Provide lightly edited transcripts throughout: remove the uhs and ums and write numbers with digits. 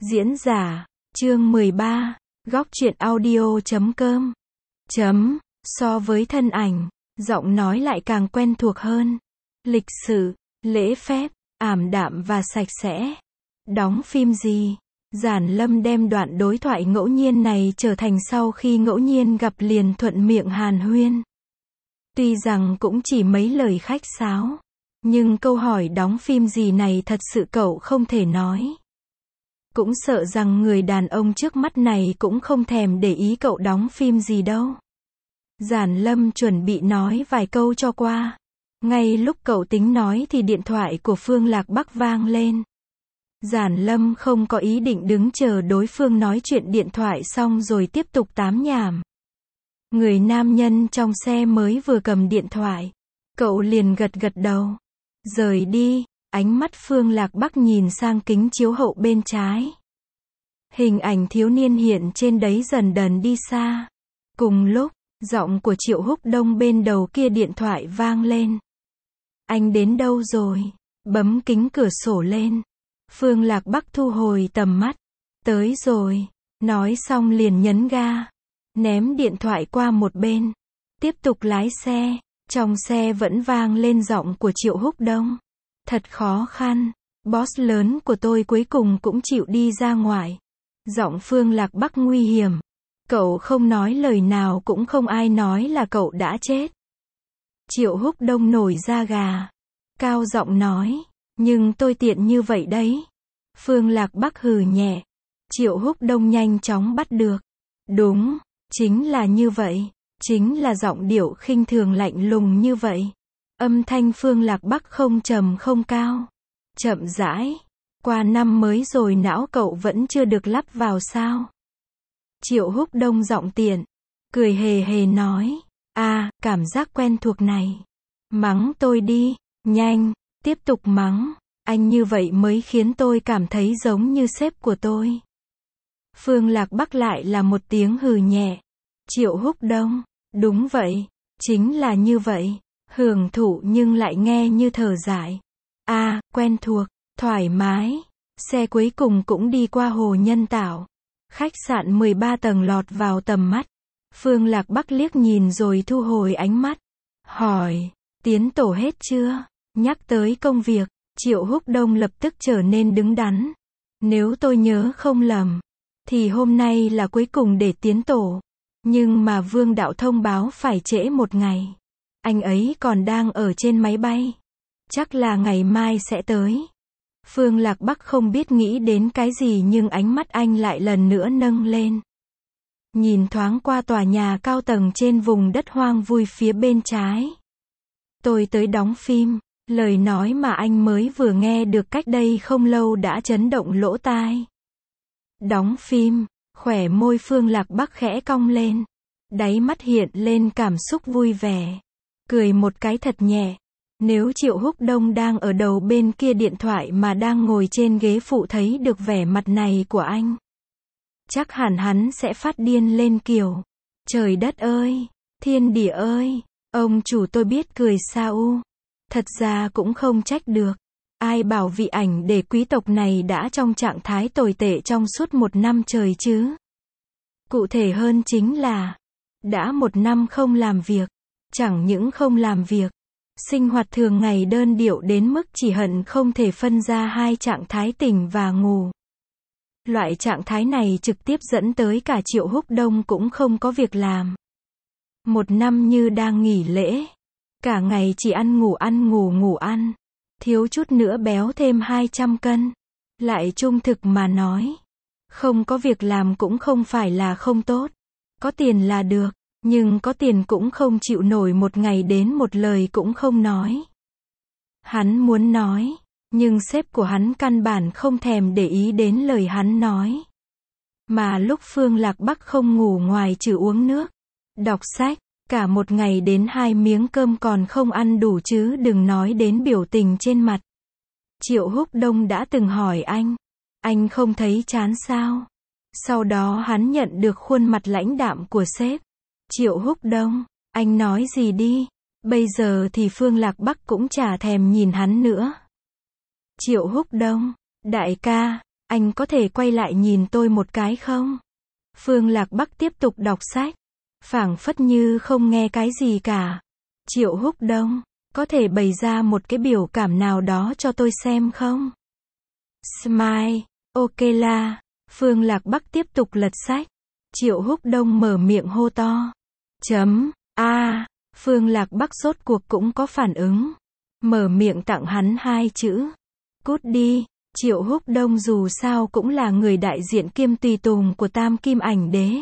Diễn giả, chương 13, góc truyện audio.com. So với thân ảnh, giọng nói lại càng quen thuộc hơn. Lịch sự, lễ phép, ảm đạm và sạch sẽ. Đóng phim gì? Giản Lâm đem đoạn đối thoại ngẫu nhiên này trở thành sau khi ngẫu nhiên gặp liền thuận miệng hàn huyên. Tuy rằng cũng chỉ mấy lời khách sáo, nhưng câu hỏi đóng phim gì này thật sự cậu không thể nói. Cũng sợ rằng người đàn ông trước mắt này cũng không thèm để ý cậu đóng phim gì đâu. Giản Lâm chuẩn bị nói vài câu cho qua. Ngay lúc cậu tính nói thì điện thoại của Phương Lạc Bắc vang lên. Giản Lâm không có ý định đứng chờ đối phương nói chuyện điện thoại xong rồi tiếp tục tám nhảm. Người nam nhân trong xe mới vừa cầm điện thoại. Cậu liền gật gật đầu. Rời đi, ánh mắt Phương Lạc Bắc nhìn sang kính chiếu hậu bên trái. Hình ảnh thiếu niên hiện trên đấy dần dần đi xa. Cùng lúc, giọng của Triệu Húc Đông bên đầu kia điện thoại vang lên. Anh đến đâu rồi? Bấm kính cửa sổ lên. Phương Lạc Bắc thu hồi tầm mắt. Tới rồi. Nói xong liền nhấn ga. Ném điện thoại qua một bên. Tiếp tục lái xe. Trong xe vẫn vang lên giọng của Triệu Húc Đông. Thật khó khăn. Boss lớn của tôi cuối cùng cũng chịu đi ra ngoài. Giọng Phương Lạc Bắc nguy hiểm. Cậu không nói lời nào cũng không ai nói là cậu đã chết. Triệu Húc Đông nổi da gà. Cao giọng nói. Nhưng tôi tiện như vậy đấy. Phương Lạc Bắc hừ nhẹ. Triệu Húc Đông nhanh chóng bắt được. Đúng, chính là như vậy. Chính là giọng điệu khinh thường lạnh lùng như vậy. Âm thanh Phương Lạc Bắc không trầm không cao. Chậm rãi. Qua năm mới rồi não cậu vẫn chưa được lắp vào sao? Triệu Húc Đông giọng tiện. Cười hề hề nói. Cảm giác quen thuộc này. Mắng tôi đi. Nhanh. Tiếp tục mắng. Anh như vậy mới khiến tôi cảm thấy giống như sếp của tôi. Phương Lạc Bắc lại là một tiếng hừ nhẹ. Triệu Húc Đông. Đúng vậy. Chính là như vậy. Hưởng thụ nhưng lại nghe như thở dài. Quen thuộc. Thoải mái. Xe cuối cùng cũng đi qua hồ Nhân Tạo. Khách sạn 13 tầng lọt vào tầm mắt. Phương Lạc Bắc liếc nhìn rồi thu hồi ánh mắt. Hỏi. Tiến tổ hết chưa? Nhắc tới công việc. Triệu Húc Đông lập tức trở nên đứng đắn. Nếu tôi nhớ không lầm, thì hôm nay là cuối cùng để tiến tổ. Nhưng mà Vương Đạo thông báo phải trễ một ngày. Anh ấy còn đang ở trên máy bay. Chắc là ngày mai sẽ tới. Phương Lạc Bắc không biết nghĩ đến cái gì nhưng ánh mắt anh lại lần nữa nâng lên. Nhìn thoáng qua tòa nhà cao tầng trên vùng đất hoang vui phía bên trái. Tôi tới đóng phim. Lời nói mà anh mới vừa nghe được cách đây không lâu đã chấn động lỗ tai. Đóng phim, khóe môi Phương Lạc Bắc khẽ cong lên. Đáy mắt hiện lên cảm xúc vui vẻ. Cười một cái thật nhẹ. Nếu Triệu Húc Đông đang ở đầu bên kia điện thoại mà đang ngồi trên ghế phụ thấy được vẻ mặt này của anh, chắc hẳn hắn sẽ phát điên lên kiểu. Trời đất ơi! Thiên địa ơi! Ông chủ tôi biết cười sao? Thật ra cũng không trách được. Ai bảo vị ảnh để quý tộc này đã trong trạng thái tồi tệ trong suốt một năm trời chứ. Cụ thể hơn chính là, đã một năm không làm việc. Chẳng những không làm việc, sinh hoạt thường ngày đơn điệu đến mức chỉ hận không thể phân ra hai trạng thái tỉnh và ngủ. Loại trạng thái này trực tiếp dẫn tới cả Triệu Húc Đông cũng không có việc làm. Một năm như đang nghỉ lễ. Cả ngày chỉ ăn ngủ ăn. Thiếu chút nữa béo thêm 200 cân. Lại trung thực mà nói. Không có việc làm cũng không phải là không tốt. Có tiền là được. Nhưng có tiền cũng không chịu nổi một ngày đến một lời cũng không nói. Hắn muốn nói. Nhưng sếp của hắn căn bản không thèm để ý đến lời hắn nói. Mà lúc Phương Lạc Bắc không ngủ ngoài trừ uống nước, đọc sách. Cả một ngày đến 2 miếng cơm còn không ăn đủ chứ đừng nói đến biểu tình trên mặt. Triệu Húc Đông đã từng hỏi anh không thấy chán sao? Sau đó hắn nhận được khuôn mặt lãnh đạm của sếp. Triệu Húc Đông, anh nói gì đi? Bây giờ thì Phương Lạc Bắc cũng chả thèm nhìn hắn nữa. Triệu Húc Đông, đại ca, anh có thể quay lại nhìn tôi một cái không? Phương Lạc Bắc tiếp tục đọc sách, phảng phất như không nghe cái gì cả. Triệu Húc Đông, có thể bày ra một cái biểu cảm nào đó cho tôi xem không? Smile, ok la. Phương Lạc Bắc tiếp tục lật sách. Triệu Húc Đông mở miệng hô to. Phương Lạc Bắc rốt cuộc cũng có phản ứng. Mở miệng tặng hắn 2 chữ. Cút đi. Triệu Húc Đông dù sao cũng là người đại diện kiêm tùy tùng của Tam Kim Ảnh Đế.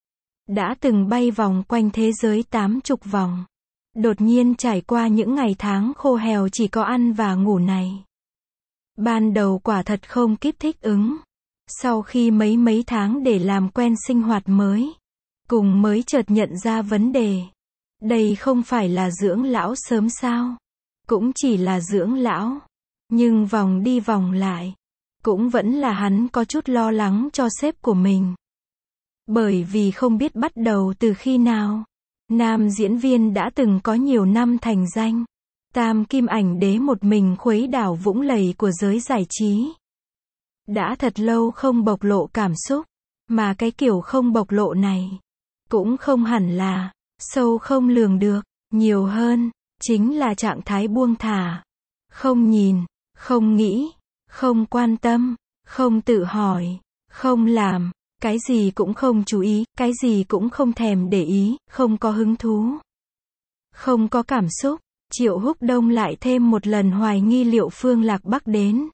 Đã từng bay vòng quanh thế giới 80 vòng. Đột nhiên trải qua những ngày tháng khô hèo chỉ có ăn và ngủ này. Ban đầu quả thật không kịp thích ứng. Sau khi mấy tháng để làm quen sinh hoạt mới, cùng mới chợt nhận ra vấn đề. Đây không phải là dưỡng lão sớm sao? Cũng chỉ là dưỡng lão. Nhưng vòng đi vòng lại, cũng vẫn là hắn có chút lo lắng cho sếp của mình. Bởi vì không biết bắt đầu từ khi nào, nam diễn viên đã từng có nhiều năm thành danh. Tam Kim Ảnh Đế một mình khuấy đảo vũng lầy của giới giải trí. Đã thật lâu không bộc lộ cảm xúc, mà cái kiểu không bộc lộ này, cũng không hẳn là sâu không lường được, nhiều hơn, chính là trạng thái buông thả. Không nhìn, không nghĩ, không quan tâm, không tự hỏi, không làm, cái gì cũng không chú ý, cái gì cũng không thèm để ý, không có hứng thú, không có cảm xúc. Triệu Húc Đông lại thêm một lần hoài nghi liệu Phương Lạc Bắc đến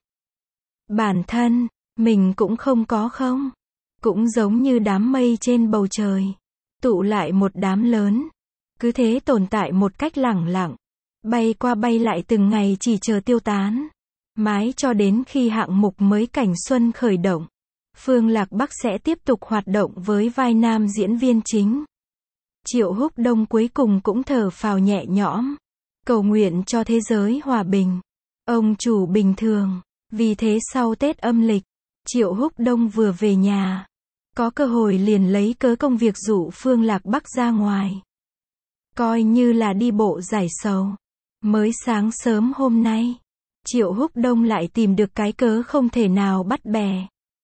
bản thân mình cũng không có không? Cũng giống như đám mây trên bầu trời, tụ lại một đám lớn, cứ thế tồn tại một cách lẳng lặng, bay qua bay lại từng ngày chỉ chờ tiêu tán. Mãi cho đến khi hạng mục mới Cảnh Xuân khởi động, Phương Lạc Bắc sẽ tiếp tục hoạt động với vai nam diễn viên chính. Triệu Húc Đông cuối cùng cũng thở phào nhẹ nhõm, cầu nguyện cho thế giới hòa bình, ông chủ bình thường. Vì thế sau Tết âm lịch, Triệu Húc Đông vừa về nhà, có cơ hội liền lấy cớ công việc dụ Phương Lạc Bắc ra ngoài, coi như là đi bộ giải sầu. Mới sáng sớm hôm nay, Triệu Húc Đông lại tìm được cái cớ không thể nào bắt bè.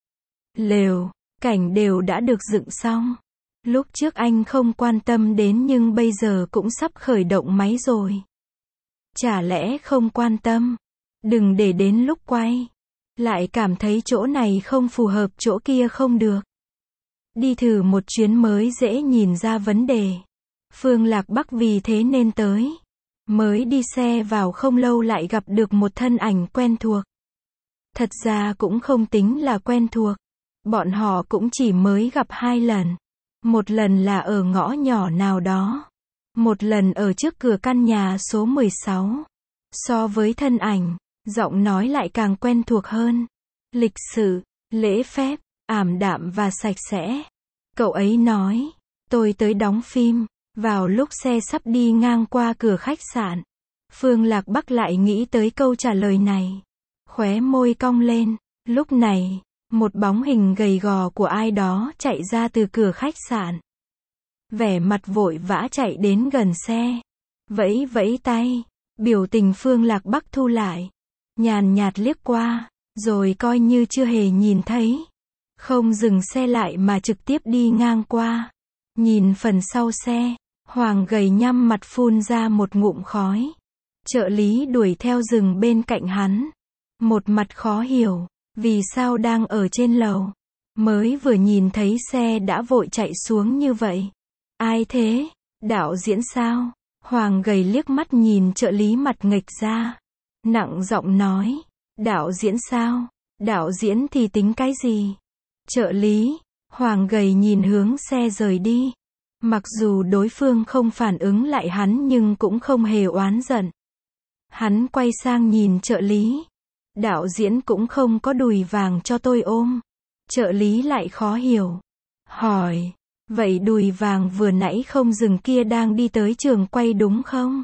Lều, cảnh đều đã được dựng xong. Lúc trước anh không quan tâm đến nhưng bây giờ cũng sắp khởi động máy rồi. Chả lẽ không quan tâm? Đừng để đến lúc quay, lại cảm thấy chỗ này không phù hợp chỗ kia không được. Đi thử một chuyến mới dễ nhìn ra vấn đề. Phương Lạc Bắc vì thế nên tới. Mới đi xe vào không lâu lại gặp được một thân ảnh quen thuộc. Thật ra cũng không tính là quen thuộc. Bọn họ cũng chỉ mới gặp 2 lần. Một lần là ở ngõ nhỏ nào đó. Một lần ở trước cửa căn nhà số 16. So với thân ảnh, giọng nói lại càng quen thuộc hơn. Lịch sự, lễ phép, ảm đạm và sạch sẽ. Cậu ấy nói, tôi tới đóng phim. Vào lúc xe sắp đi ngang qua cửa khách sạn, Phương Lạc Bắc lại nghĩ tới câu trả lời này. Khóe môi cong lên. Lúc này, một bóng hình gầy gò của ai đó chạy ra từ cửa khách sạn. Vẻ mặt vội vã chạy đến gần xe. Vẫy vẫy tay. Biểu tình Phương Lạc Bắc thu lại. Nhàn nhạt liếc qua, rồi coi như chưa hề nhìn thấy. Không dừng xe lại mà trực tiếp đi ngang qua. Nhìn phần sau xe, Hoàng gầy nhăm mặt phun ra một ngụm khói. Trợ lý đuổi theo dừng bên cạnh hắn. Một mặt khó hiểu, vì sao đang ở trên lầu. Mới vừa nhìn thấy xe đã vội chạy xuống như vậy. Ai thế? Đạo diễn sao? Hoàng gầy liếc mắt nhìn trợ lý mặt nghệch ra. Nặng giọng nói. Đạo diễn sao? Đạo diễn thì tính cái gì? Trợ lý. Hoàng gầy nhìn hướng xe rời đi. Mặc dù đối phương không phản ứng lại hắn nhưng cũng không hề oán giận. Hắn quay sang nhìn trợ lý. Đạo diễn cũng không có đùi vàng cho tôi ôm. Trợ lý lại khó hiểu. Hỏi. Vậy đùi vàng vừa nãy không dừng kia đang đi tới trường quay đúng không?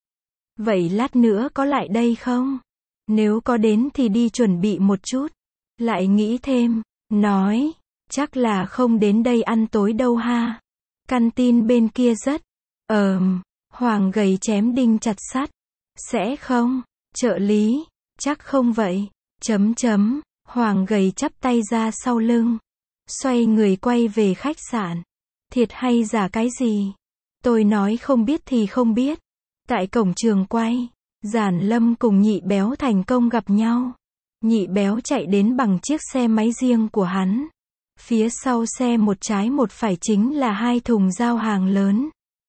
Vậy lát nữa có lại đây không? Nếu có đến thì đi chuẩn bị một chút. Lại nghĩ thêm. Nói. Chắc là không đến đây ăn tối đâu ha. Căn tin bên kia rất. Hoàng gầy chém đinh chặt sắt. Sẽ không? Trợ lý. Chắc không vậy. Hoàng gầy chắp tay ra sau lưng. Xoay người quay về khách sạn. Thiệt hay giả cái gì? Tôi nói không biết thì không biết. Tại cổng trường quay, Giản Lâm cùng Nhị Béo thành công gặp nhau. Nhị Béo chạy đến bằng chiếc xe máy riêng của hắn. Phía sau xe một trái một phải chính là 2 thùng giao hàng lớn.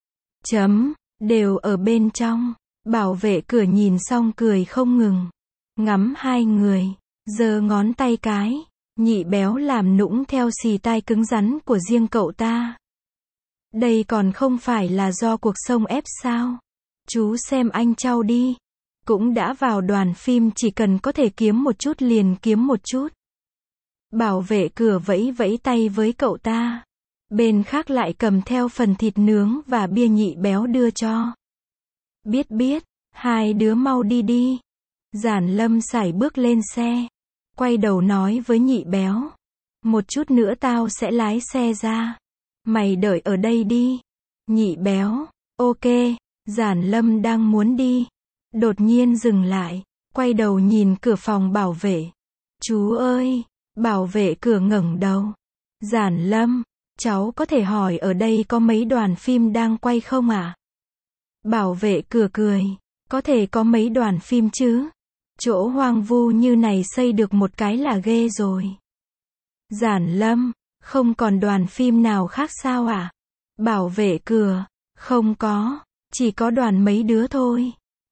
Đều ở bên trong. Bảo vệ cửa nhìn xong cười không ngừng. Ngắm hai người, giơ ngón tay cái. Nhị Béo làm nũng theo xì tai cứng rắn của riêng cậu ta. Đây còn không phải là do cuộc sống ép sao? Chú xem anh Châu đi. Cũng đã vào đoàn phim, chỉ cần có thể kiếm một chút liền kiếm một chút. Bảo vệ cửa vẫy vẫy tay với cậu ta. Bên khác lại cầm theo phần thịt nướng và bia. Nhị Béo đưa cho. Biết, hai đứa mau đi đi. Giản Lâm sải bước lên xe. Quay đầu nói với Nhị Béo. Một chút nữa tao sẽ lái xe ra. Mày đợi ở đây đi. Nhị Béo, ok. Giản Lâm đang muốn đi. Đột nhiên dừng lại. Quay đầu nhìn cửa phòng bảo vệ. Chú ơi. Bảo vệ cửa ngẩng đầu. Giản Lâm, cháu có thể hỏi ở đây có mấy đoàn phim đang quay không ạ? Bảo vệ cửa cười. Có thể có mấy đoàn phim chứ? Chỗ hoang vu như này xây được một cái là ghê rồi. Giản Lâm, không còn đoàn phim nào khác sao ạ? Bảo vệ cửa, không có, chỉ có đoàn mấy đứa thôi.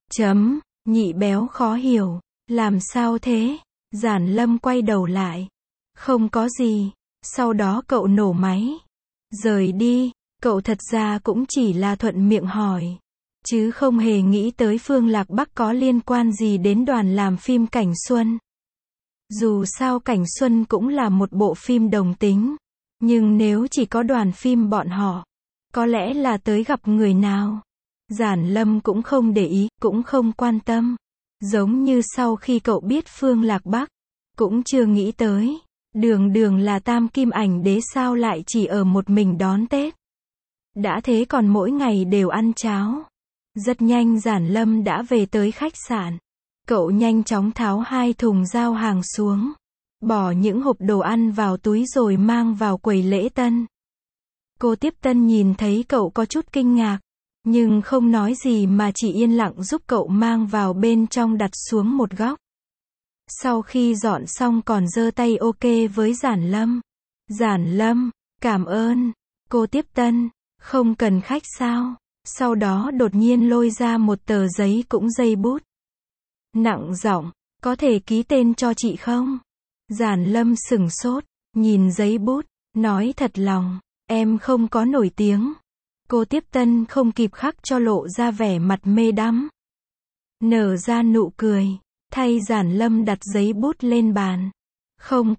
Nhị Béo khó hiểu, làm sao thế? Giản Lâm quay đầu lại. Không có gì, sau đó cậu nổ máy. Rời đi, cậu thật ra cũng chỉ là thuận miệng hỏi. Chứ không hề nghĩ tới Phương Lạc Bắc có liên quan gì đến đoàn làm phim Cảnh Xuân. Dù sao Cảnh Xuân cũng là một bộ phim đồng tính. Nhưng nếu chỉ có đoàn phim bọn họ, có lẽ là tới gặp người nào. Giản Lâm cũng không để ý, cũng không quan tâm. Giống như sau khi cậu biết Phương Lạc Bắc, cũng chưa nghĩ tới. Đường là tam kim ảnh đế sao lại chỉ ở một mình đón Tết. Đã thế còn mỗi ngày đều ăn cháo. Rất nhanh Giản Lâm đã về tới khách sạn. Cậu nhanh chóng tháo 2 thùng giao hàng xuống. Bỏ những hộp đồ ăn vào túi rồi mang vào quầy lễ tân. Cô tiếp tân nhìn thấy cậu có chút kinh ngạc. Nhưng không nói gì mà chỉ yên lặng giúp cậu mang vào bên trong đặt xuống một góc. Sau khi dọn xong còn giơ tay ok với Giản Lâm. Giản Lâm, cảm ơn. Cô tiếp tân, không cần khách sao? Sau đó đột nhiên lôi ra một tờ giấy cũng dây bút. Nặng giọng, có thể ký tên cho chị không? Giản Lâm sửng sốt, nhìn giấy bút, nói thật lòng, em không có nổi tiếng. Cô tiếp tân không kịp khắc cho lộ ra vẻ mặt mê đắm. Nở ra nụ cười, thay Giản Lâm đặt giấy bút lên bàn. Không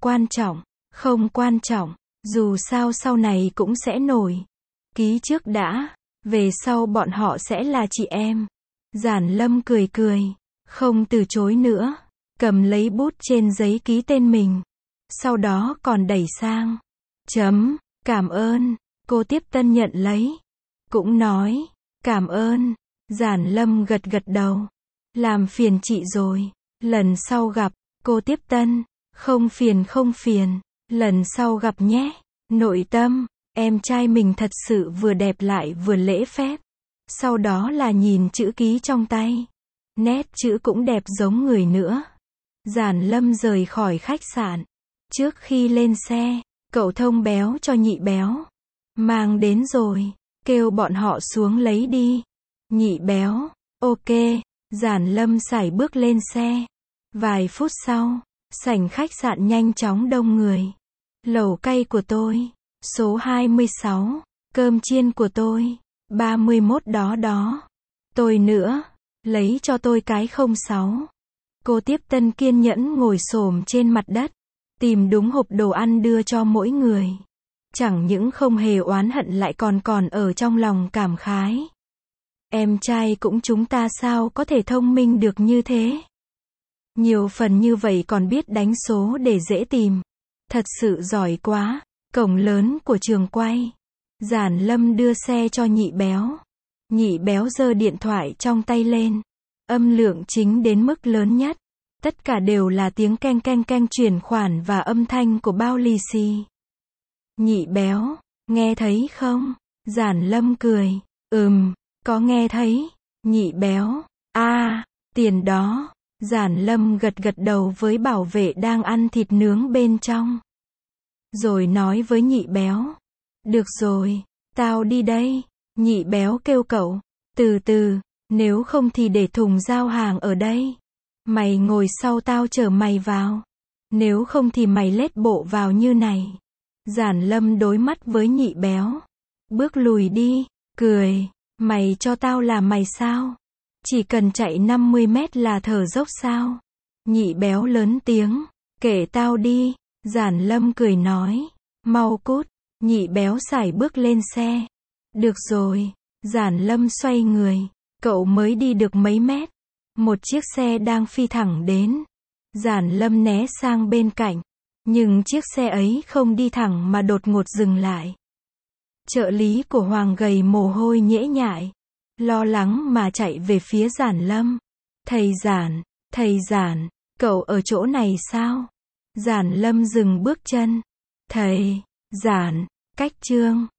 quan trọng, dù sao sau này cũng sẽ nổi. Ký trước đã, về sau bọn họ sẽ là chị em. Giản Lâm cười cười, không từ chối nữa, cầm lấy bút trên giấy ký tên mình. Sau đó còn đẩy sang. Cảm ơn, cô tiếp tân nhận lấy. Cũng nói, cảm ơn. Giản Lâm gật đầu. Làm phiền chị rồi, lần sau gặp. Cô tiếp tân, không phiền, lần sau gặp nhé. Nội tâm, em trai mình thật sự vừa đẹp lại vừa lễ phép. Sau đó là nhìn chữ ký trong tay. Nét chữ cũng đẹp giống người nữa. Giản Lâm rời khỏi khách sạn. Trước khi lên xe, cậu thông béo cho Nhị Béo. Mang đến rồi, kêu bọn họ xuống lấy đi. Nhị Béo, ok. Giản Lâm sải bước lên xe. Vài phút sau, sảnh khách sạn nhanh chóng đông người. Lẩu cay của tôi, số 26, cơm chiên của tôi, 31 đó. Tôi nữa, lấy cho tôi cái 06. Cô tiếp tân kiên nhẫn ngồi xổm trên mặt đất, tìm đúng hộp đồ ăn đưa cho mỗi người. Chẳng những không hề oán hận lại còn ở trong lòng cảm khái. Em trai cũng chúng ta sao có thể thông minh được như thế? Nhiều phần như vậy còn biết đánh số để dễ tìm. Thật sự giỏi quá. Cổng lớn của trường quay. Giản Lâm đưa xe cho Nhị Béo. Nhị Béo giơ điện thoại trong tay lên. Âm lượng chính đến mức lớn nhất. Tất cả đều là tiếng keng keng keng chuyển khoản và âm thanh của bao lì xì. Nhị béo, nghe thấy không? Giản Lâm cười. Có nghe thấy. Nhị béo, tiền đó. Giản Lâm gật gật đầu với bảo vệ đang ăn thịt nướng bên trong. Rồi nói với nhị béo. Được rồi, tao đi đây. Nhị béo kêu cậu. Từ từ, nếu không thì để thùng giao hàng ở đây. Mày ngồi sau tao chở mày vào. Nếu không thì mày lết bộ vào như này. Giản Lâm đối mắt với nhị béo. Bước lùi đi, cười. Mày cho tao là mày sao? Chỉ cần chạy 50 mét là thở dốc sao? Nhị béo lớn tiếng. Kể tao đi. Giản Lâm cười nói. Mau cút. Nhị béo sải bước lên xe. Được rồi. Giản Lâm xoay người. Cậu mới đi được mấy mét. Một chiếc xe đang phi thẳng đến. Giản Lâm né sang bên cạnh. Nhưng chiếc xe ấy không đi thẳng mà đột ngột dừng lại. Trợ lý của Hoàng gầy mồ hôi nhễ nhại. Lo lắng mà chạy về phía Giản Lâm. Thầy Giản, cậu ở chỗ này sao? Giản Lâm dừng bước chân. Thầy Giản, cách Trương.